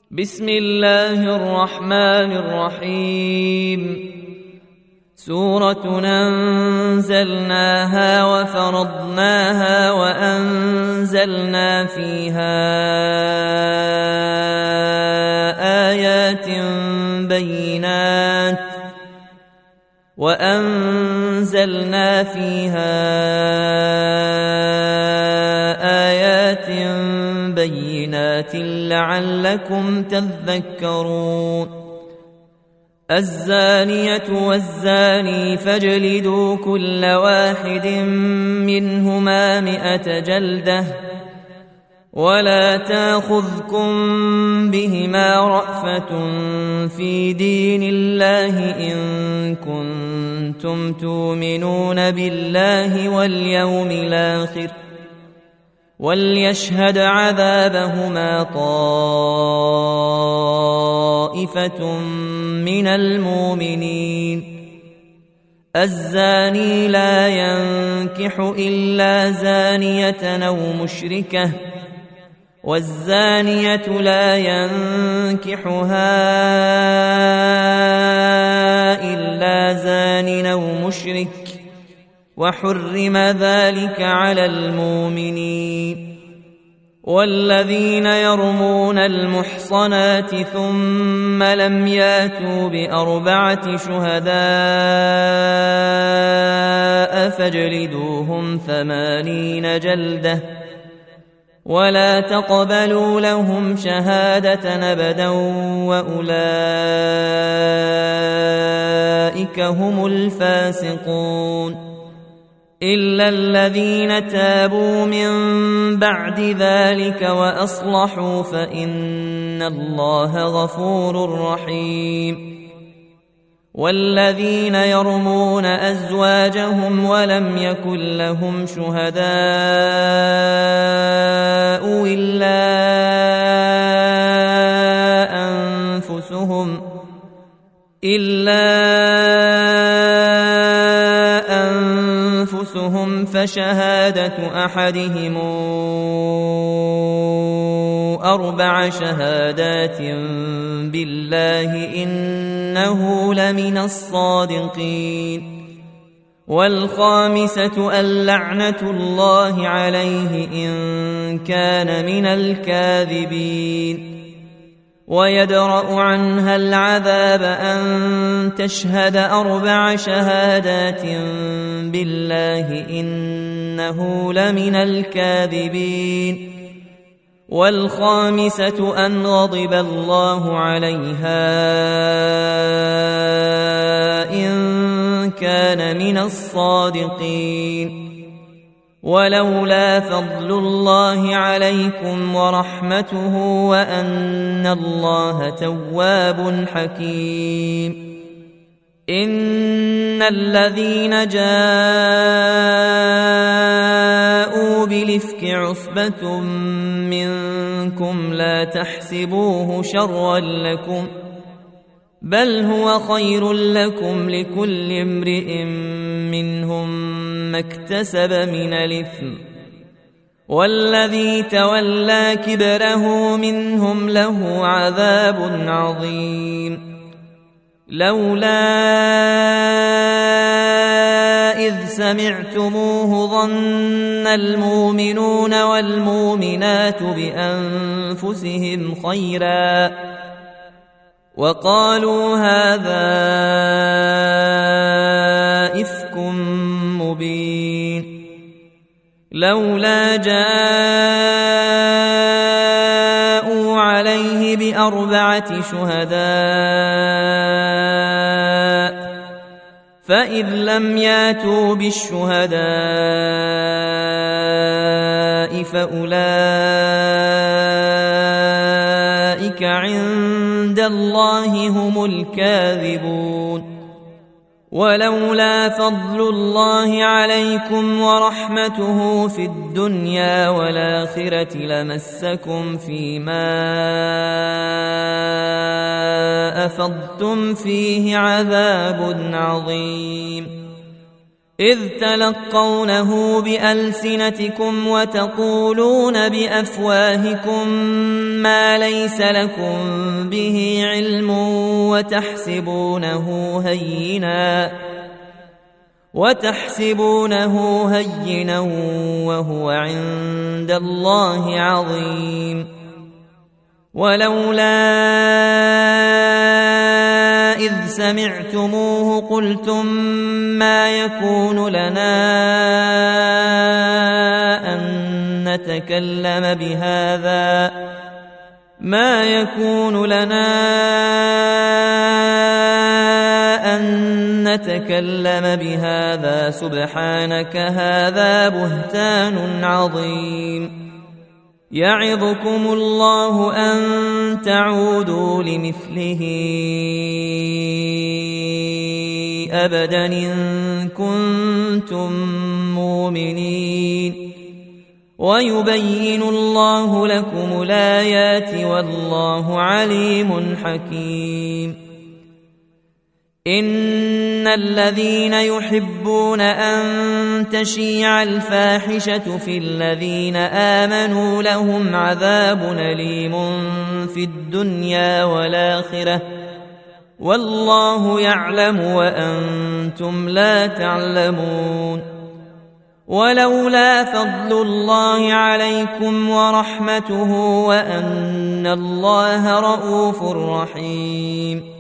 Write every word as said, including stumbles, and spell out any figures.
بسم الله الرحمن الرحيم. سورة أنزلناها وفرضناها وأنزلنا فيها آيات بينات وأنزلنا فيها آيات بينات لعلكم تذكرون. الزانية والزاني فاجلدوا كل واحد منهما مئة جلدة ولا تأخذكم بهما رأفة في دين الله إن كنتم تؤمنون بالله واليوم الآخر وليشهد عذابهما طائفة من المؤمنين. الزاني لا ينكح إلا زانية أو مشركة والزانية لا ينكحها إلا زان أو مشرك وحرم ذلك على المؤمنين. والذين يرمون المحصنات ثم لم ياتوا بأربعة شهداء فاجلدوهم ثمانين جلدة ولا تقبلوا لهم شهادة أبدا وأولئك هم الفاسقون. إلا الذين تابوا من بعد ذلك وأصلحوا فإن الله غفور رحيم. والذين يرمون أزواجهم ولم يكن لهم شهداء إلا أنفسهم إلا أنفسهم فشهادة أحدهم أربع شهادات بالله إنه لمن الصادقين. والخامسة اللعنة الله عليه إن كان من الكاذبين. ويدرأ عنها العذاب أن تشهد أربع شهادات بالله إنه لمن الكاذبين. والخامسة أن غضب الله عليها إن كان من الصادقين. ولولا فضل الله عليكم ورحمته وأن الله تواب حكيم. إن الذين جاءوا بالإفك عصبة منكم لا تحسبوه شرا لكم بل هو خير لكم لكل امرئ منهم ما اكتسب من الإثم والذي تولى كبره منهم له عذاب عظيم. لولا إذ سمعتموه ظن المؤمنون والمؤمنات بأنفسهم خيرا وقالوا هذا إفك مبين. لولا جاءوا عليه بأربعة شهداء فإذ لم ياتوا بالشهداء فأولئك عند الله هم الكاذبون. ولولا فضل الله عليكم ورحمته في الدنيا والآخرة لمسكم فيما أفضتم فيه عذاب عظيم. إذ تلقونه بألسنتكم وتقولون بأفواهكم ما ليس لكم به علم وتحسبونه هينا وتحسبونه هينا وهو عند الله عظيم. ولولا إذ سمعتموه قلتم ما يكون لنا أن نتكلم بهذا ما يكون لنا أن نتكلم بهذا سبحانك هذا بهتان عظيم. يعظكم الله أن تعودوا لمثله أبدا إن كنتم مؤمنين. ويبين الله لكم الآيات والله عليم حكيم. إن الذين يحبون أن تشيع الفاحشة في الذين آمنوا لهم عذاب أليم في الدنيا والآخرة والله يعلم وأنتم لا تعلمون. ولولا فضل الله عليكم ورحمته وأن الله رءوف رحيم